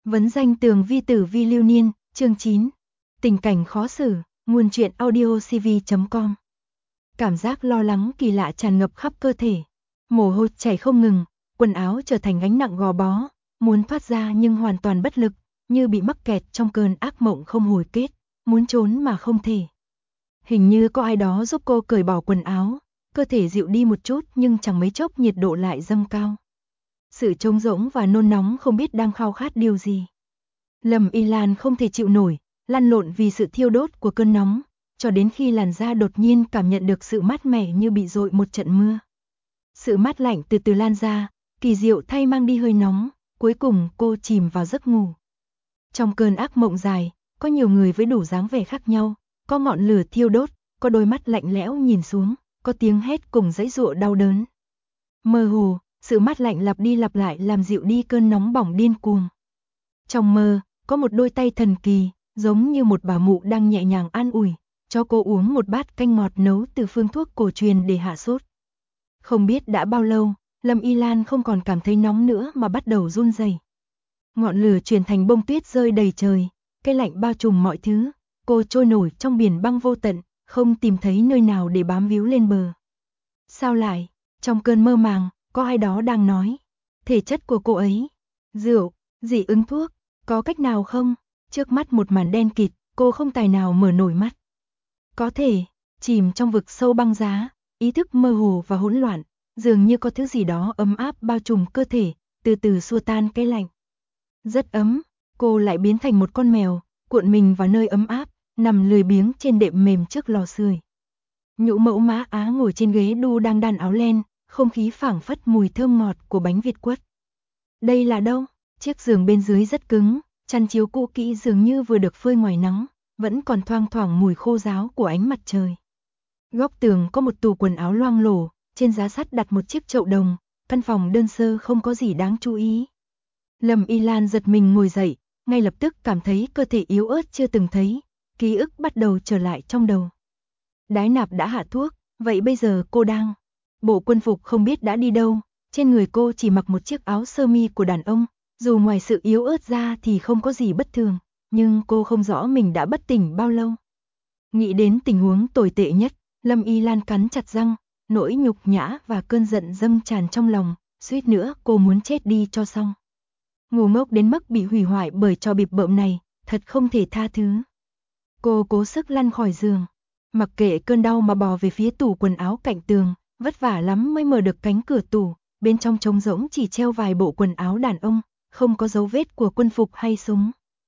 Vấn danh tường vi tử vi lưu niên, chương 9. Tình cảnh khó xử, nguồn truyện audiocv.com. Cảm giác lo lắng kỳ lạ tràn ngập khắp cơ thể. Mồ hôi chảy không ngừng, quần áo trở thành gánh nặng gò bó, muốn thoát ra nhưng hoàn toàn bất lực, như bị mắc kẹt trong cơn ác mộng không hồi kết, muốn trốn mà không thể. Hình như có ai đó giúp cô cởi bỏ quần áo, cơ thể dịu đi một chút nhưng chẳng mấy chốc nhiệt độ lại dâng cao. Sự trống rỗng và nôn nóng không biết đang khao khát điều gì. Lâm Y Lan không thể chịu nổi, lăn lộn vì sự thiêu đốt của cơn nóng, cho đến khi làn da đột nhiên cảm nhận được sự mát mẻ như bị dội một trận mưa. Sự mát lạnh từ từ lan ra, kỳ diệu thay mang đi hơi nóng, cuối cùng cô chìm vào giấc ngủ. Trong cơn ác mộng dài, có nhiều người với đủ dáng vẻ khác nhau, có ngọn lửa thiêu đốt, có đôi mắt lạnh lẽo nhìn xuống, có tiếng hét cùng giãy giụa đau đớn. Mơ hồ, sự mát lạnh lặp đi lặp lại làm dịu đi cơn nóng bỏng điên cuồng. Trong mơ, có một đôi tay thần kỳ, giống như một bà mụ đang nhẹ nhàng an ủi, cho cô uống một bát canh ngọt nấu từ phương thuốc cổ truyền để hạ sốt. Không biết đã bao lâu, Lâm Y Lan không còn cảm thấy nóng nữa mà bắt đầu run rẩy. Ngọn lửa chuyển thành bông tuyết rơi đầy trời, cái lạnh bao trùm mọi thứ, cô trôi nổi trong biển băng vô tận, không tìm thấy nơi nào để bám víu lên bờ. Sao lại, trong cơn mơ màng, có ai đó đang nói, thể chất của cô ấy, rượu, dị ứng thuốc, có cách nào không? Trước mắt một màn đen kịt, cô không tài nào mở nổi mắt. Có thể, chìm trong vực sâu băng giá, ý thức mơ hồ và hỗn loạn, dường như có thứ gì đó ấm áp bao trùm cơ thể, từ từ xua tan cái lạnh. Rất ấm, cô lại biến thành một con mèo, cuộn mình vào nơi ấm áp, nằm lười biếng trên đệm mềm trước lò sưởi. Nhũ mẫu Mã Á ngồi trên ghế đu đang đan áo len, không khí phảng phất mùi thơm ngọt của bánh Việt quất. Đây là đâu? Chiếc giường bên dưới rất cứng, chăn chiếu cũ kỹ dường như vừa được phơi ngoài nắng, vẫn còn thoang thoảng mùi khô ráo của ánh mặt trời. Góc tường có một tủ quần áo loang lổ, trên giá sắt đặt một chiếc chậu đồng, căn phòng đơn sơ không có gì đáng chú ý. Lâm Y Lan giật mình ngồi dậy, ngay lập tức cảm thấy cơ thể yếu ớt chưa từng thấy, ký ức bắt đầu trở lại trong đầu. Đái Nạp đã hạ thuốc, vậy bây giờ cô đang... Bộ quân phục không biết đã đi đâu, trên người cô chỉ mặc một chiếc áo sơ mi của đàn ông, dù ngoài sự yếu ớt ra thì không có gì bất thường, nhưng cô không rõ mình đã bất tỉnh bao lâu. Nghĩ đến tình huống tồi tệ nhất, Lâm Y Lan cắn chặt răng, nỗi nhục nhã và cơn giận dâng tràn trong lòng, suýt nữa cô muốn chết đi cho xong. Ngu ngốc đến mức bị hủy hoại bởi trò bịp bợm này, thật không thể tha thứ. Cô cố sức lăn khỏi giường, mặc kệ cơn đau mà bò về phía tủ quần áo cạnh tường, vất vả lắm mới mở được cánh cửa tủ, bên trong trống rỗng chỉ treo vài bộ quần áo đàn ông, không có dấu vết của quân phục hay súng.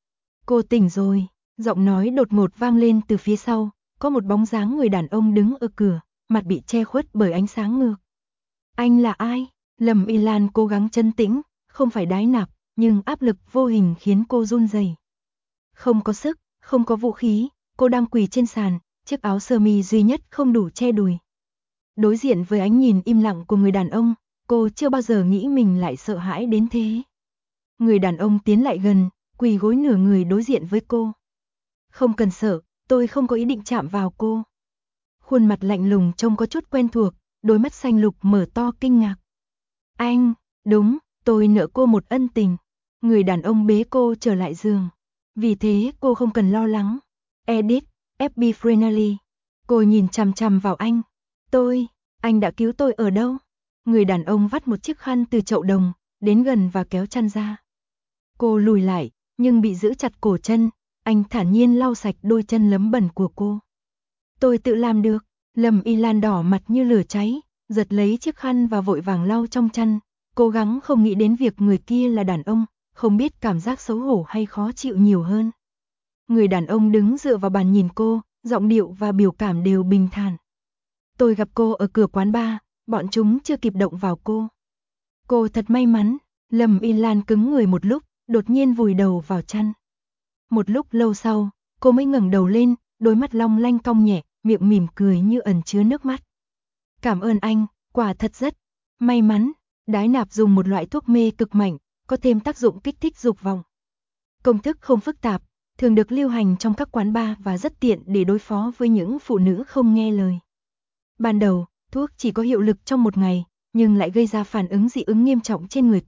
Cô tỉnh rồi, giọng nói đột ngột vang lên từ phía sau, có một bóng dáng người đàn ông đứng ở cửa, mặt bị che khuất bởi ánh sáng ngược. Anh là ai? Lâm Y Lan cố gắng trấn tĩnh, không phải Đái Nạp, nhưng áp lực vô hình khiến cô run rẩy. Không có sức, không có vũ khí, cô đang quỳ trên sàn, chiếc áo sơ mi duy nhất không đủ che đùi. Đối diện với ánh nhìn im lặng của người đàn ông, cô chưa bao giờ nghĩ mình lại sợ hãi đến thế. Người đàn ông tiến lại gần, quỳ gối nửa người đối diện với cô. Không cần sợ, tôi không có ý định chạm vào cô. Khuôn mặt lạnh lùng trông có chút quen thuộc, đôi mắt xanh lục mở to kinh ngạc. Anh, đúng, tôi nợ cô một ân tình. Người đàn ông bế cô trở lại giường. Vì thế cô không cần lo lắng. Edit, FB Friendly. Cô nhìn chằm chằm vào anh. Anh đã cứu tôi ở đâu? Người đàn ông vắt một chiếc khăn từ chậu đồng, đến gần và kéo chăn ra. Cô lùi lại, nhưng bị giữ chặt cổ chân, anh thản nhiên lau sạch đôi chân lấm bẩn của cô. Tôi tự làm được. Lâm Y Lan đỏ mặt như lửa cháy, giật lấy chiếc khăn và vội vàng lau trong chăn, cố gắng không nghĩ đến việc người kia là đàn ông, không biết cảm giác xấu hổ hay khó chịu nhiều hơn. Người đàn ông đứng dựa vào bàn nhìn cô, giọng điệu và biểu cảm đều bình thản. Tôi gặp cô ở cửa quán bar, bọn chúng chưa kịp động vào cô. Cô thật may mắn. Lâm Y Lan cứng người một lúc, đột nhiên vùi đầu vào chăn. Một lúc lâu sau, cô mới ngẩng đầu lên, đôi mắt long lanh cong nhẹ, miệng mỉm cười như ẩn chứa nước mắt. Cảm ơn anh, quả thật rất may mắn. Đái Nạp dùng một loại thuốc mê cực mạnh, có thêm tác dụng kích thích dục vọng. Công thức không phức tạp, thường được lưu hành trong các quán bar và rất tiện để đối phó với những phụ nữ không nghe lời. Ban đầu, thuốc chỉ có hiệu lực trong một ngày, nhưng lại gây ra phản ứng dị ứng nghiêm trọng trên người cô,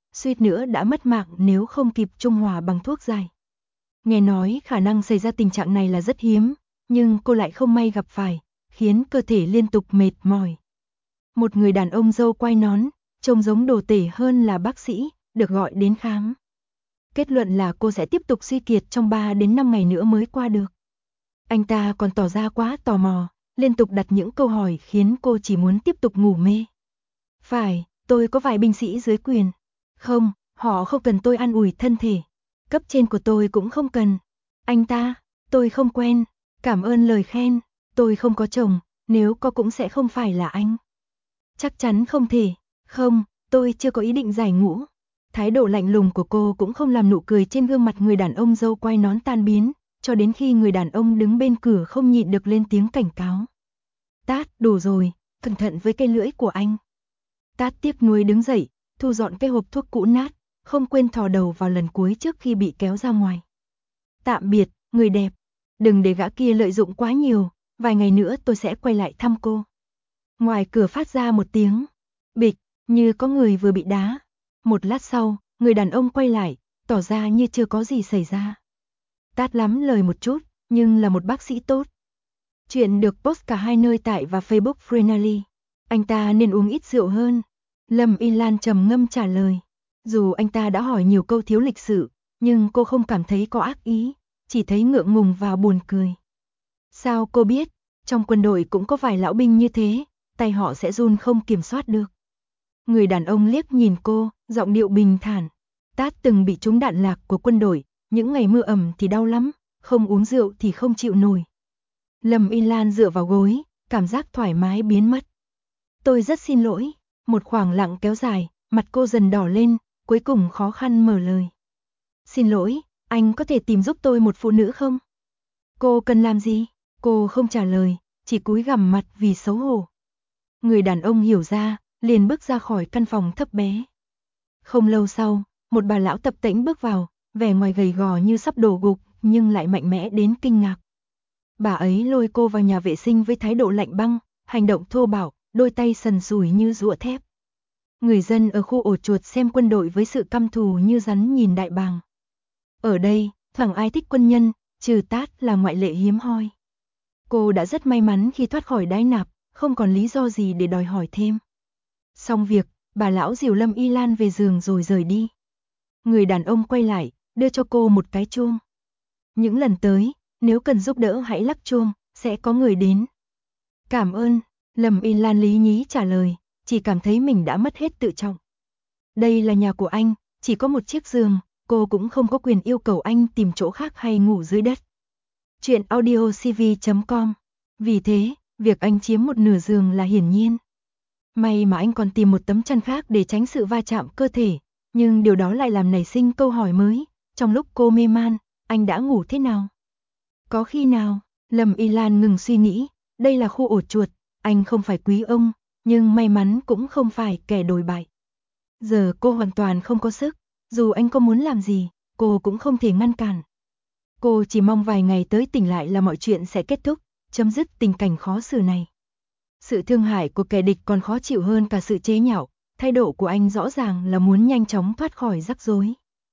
suýt nữa đã mất mạng nếu không kịp trung hòa bằng thuốc giải. Nghe nói khả năng xảy ra tình trạng này là rất hiếm, nhưng cô lại không may gặp phải, khiến cơ thể liên tục mệt mỏi. Một người đàn ông râu quai nón, trông giống đồ tể hơn là bác sĩ, được gọi đến khám. Kết luận là cô sẽ tiếp tục suy kiệt trong 3 đến 5 ngày nữa mới qua được. Anh ta còn tỏ ra quá tò mò, liên tục đặt những câu hỏi khiến cô chỉ muốn tiếp tục ngủ mê. Phải, tôi có vài binh sĩ dưới quyền. Không, họ không cần tôi an ủi thân thể. Cấp trên của tôi cũng không cần. Anh ta, tôi không quen. Cảm ơn lời khen. Tôi không có chồng, nếu có cũng sẽ không phải là anh. Chắc chắn không thể. Không, tôi chưa có ý định giải ngũ. Thái độ lạnh lùng của cô cũng không làm nụ cười trên gương mặt người đàn ông râu quai nón tan biến, cho đến khi người đàn ông đứng bên cửa không nhịn được lên tiếng cảnh cáo. Tát, đủ rồi, cẩn thận với cây lưỡi của anh. Tát tiếc nuối đứng dậy, thu dọn cái hộp thuốc cũ nát, không quên thò đầu vào lần cuối trước khi bị kéo ra ngoài. Tạm biệt, người đẹp. Đừng để gã kia lợi dụng quá nhiều, vài ngày nữa tôi sẽ quay lại thăm cô. Ngoài cửa phát ra một tiếng bịch, như có người vừa bị đá. Một lát sau, người đàn ông quay lại, tỏ ra như chưa có gì xảy ra. Tát lắm lời một chút, nhưng là một bác sĩ tốt. Chuyện được post cả hai nơi tại và Facebook Frenally. Anh ta nên uống ít rượu hơn. Lâm Y Lan trầm ngâm trả lời. Dù anh ta đã hỏi nhiều câu thiếu lịch sự, nhưng cô không cảm thấy có ác ý, chỉ thấy ngượng ngùng và buồn cười. Sao cô biết, trong quân đội cũng có vài lão binh như thế, tay họ sẽ run không kiểm soát được. Người đàn ông liếc nhìn cô, giọng điệu bình thản. Tát từng bị trúng đạn lạc của quân đội, những ngày mưa ẩm thì đau lắm, không uống rượu thì không chịu nổi. Lâm Y Lan dựa vào gối, cảm giác thoải mái biến mất. Tôi rất xin lỗi. Một khoảng lặng kéo dài, mặt cô dần đỏ lên, cuối cùng khó khăn mở lời. Xin lỗi, anh có thể tìm giúp tôi một phụ nữ không? Cô cần làm gì? Cô không trả lời, chỉ cúi gằm mặt vì xấu hổ. Người đàn ông hiểu ra, liền bước ra khỏi căn phòng thấp bé. Không lâu sau, một bà lão tập tễnh bước vào, vẻ ngoài gầy gò như sắp đổ gục, nhưng lại mạnh mẽ đến kinh ngạc. Bà ấy lôi cô vào nhà vệ sinh với thái độ lạnh băng, hành động thô bạo, đôi tay sần sùi như rũa thép. Người dân ở khu ổ chuột xem quân đội với sự căm thù như rắn nhìn đại bàng. Ở đây, chẳng ai thích quân nhân, trừ Tát là ngoại lệ hiếm hoi. Cô đã rất may mắn khi thoát khỏi đái nạp, không còn lý do gì để đòi hỏi thêm. Xong việc, bà lão dìu Lâm Y Lan về giường rồi rời đi. Người đàn ông quay lại, đưa cho cô một cái chuông. Những lần tới, nếu cần giúp đỡ hãy lắc chuông, sẽ có người đến. Cảm ơn, Lâm Y Lan lý nhí trả lời, chỉ cảm thấy mình đã mất hết tự trọng. Đây là nhà của anh, chỉ có một chiếc giường, cô cũng không có quyền yêu cầu anh tìm chỗ khác hay ngủ dưới đất. Chuyện audiocv.com. Vì thế, việc anh chiếm một nửa giường là hiển nhiên. May mà anh còn tìm một tấm chăn khác để tránh sự va chạm cơ thể, nhưng điều đó lại làm nảy sinh câu hỏi mới, trong lúc cô mê man, anh đã ngủ thế nào? Có khi nào, Lâm Y Lan ngừng suy nghĩ, đây là khu ổ chuột, anh không phải quý ông, nhưng may mắn cũng không phải kẻ đồi bại. Giờ cô hoàn toàn không có sức, dù anh có muốn làm gì, cô cũng không thể ngăn cản. Cô chỉ mong vài ngày tới tỉnh lại là mọi chuyện sẽ kết thúc, chấm dứt tình cảnh khó xử này. Sự thương hại của kẻ địch còn khó chịu hơn cả sự chế nhạo, thái độ của anh rõ ràng là muốn nhanh chóng thoát khỏi rắc rối.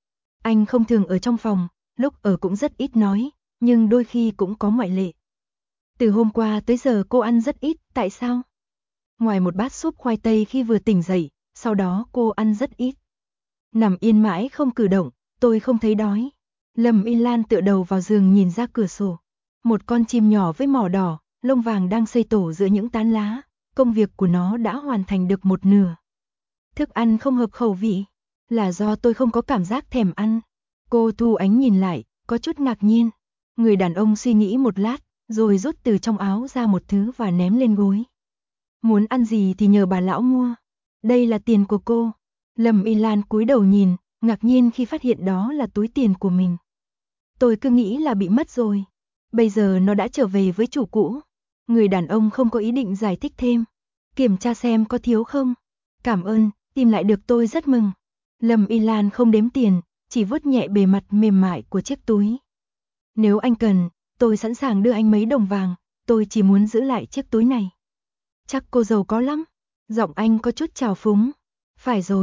Anh không thường ở trong phòng, lúc ở cũng rất ít nói, nhưng đôi khi cũng có ngoại lệ. Từ hôm qua tới giờ cô ăn rất ít, tại sao? Ngoài một bát súp khoai tây khi vừa tỉnh dậy, sau đó cô ăn rất ít. Nằm yên mãi không cử động, tôi không thấy đói. Lâm Y Lan tựa đầu vào giường nhìn ra cửa sổ. Một con chim nhỏ với mỏ đỏ, lông vàng đang xây tổ giữa những tán lá, công việc của nó đã hoàn thành được một nửa. Thức ăn không hợp khẩu vị, là do tôi không có cảm giác thèm ăn. Cô thu ánh nhìn lại, có chút ngạc nhiên. Người đàn ông suy nghĩ một lát, rồi rút từ trong áo ra một thứ và ném lên gối. Muốn ăn gì thì nhờ bà lão mua. Đây là tiền của cô. Lâm Y Lan cúi đầu nhìn, ngạc nhiên khi phát hiện đó là túi tiền của mình. Tôi cứ nghĩ là bị mất rồi. Bây giờ nó đã trở về với chủ cũ. Người đàn ông không có ý định giải thích thêm. Kiểm tra xem có thiếu không. Cảm ơn, tìm lại được tôi rất mừng. Lâm Y Lan không đếm tiền, chỉ vuốt nhẹ bề mặt mềm mại của chiếc túi. Nếu anh cần, tôi sẵn sàng đưa anh mấy đồng vàng, tôi chỉ muốn giữ lại chiếc túi này. Chắc cô giàu có lắm. Giọng anh có chút trào phúng. Phải rồi,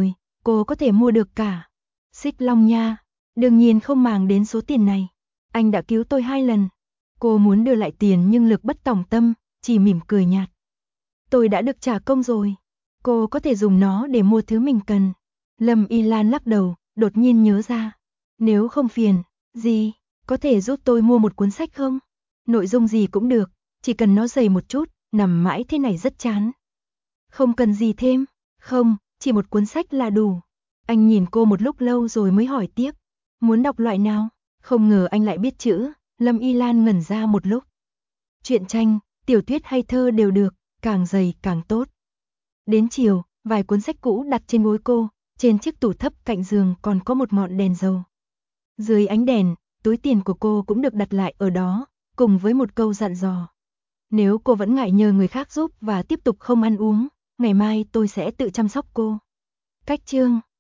cô có thể mua được cả. Xích Long nha, đương nhiên không màng đến số tiền này. Anh đã cứu tôi 2 lần. Cô muốn đưa lại tiền nhưng Lực bất tòng tâm, chỉ mỉm cười nhạt. Tôi đã được trả công rồi. Cô có thể dùng nó để mua thứ mình cần. Lâm Y Lan lắc đầu, đột nhiên nhớ ra. Nếu không phiền, gì, có thể giúp tôi mua một cuốn sách không? Nội dung gì cũng được, chỉ cần nó dày một chút, nằm mãi thế này rất chán. Không cần gì thêm, không, chỉ một cuốn sách là đủ. Anh nhìn cô một lúc lâu rồi mới hỏi tiếp. Muốn đọc loại nào? Không ngờ anh lại biết chữ. Lâm Y Lan ngẩn ra một lúc. Truyện tranh, tiểu thuyết hay thơ đều được, càng dày càng tốt. Đến chiều, vài cuốn sách cũ đặt trên gối cô, trên chiếc tủ thấp cạnh giường còn có một ngọn đèn dầu. Dưới ánh đèn, túi tiền của cô cũng được đặt lại ở đó, cùng với một câu dặn dò. Nếu cô vẫn ngại nhờ người khác giúp và tiếp tục không ăn uống, ngày mai tôi sẽ tự chăm sóc cô. Cách chương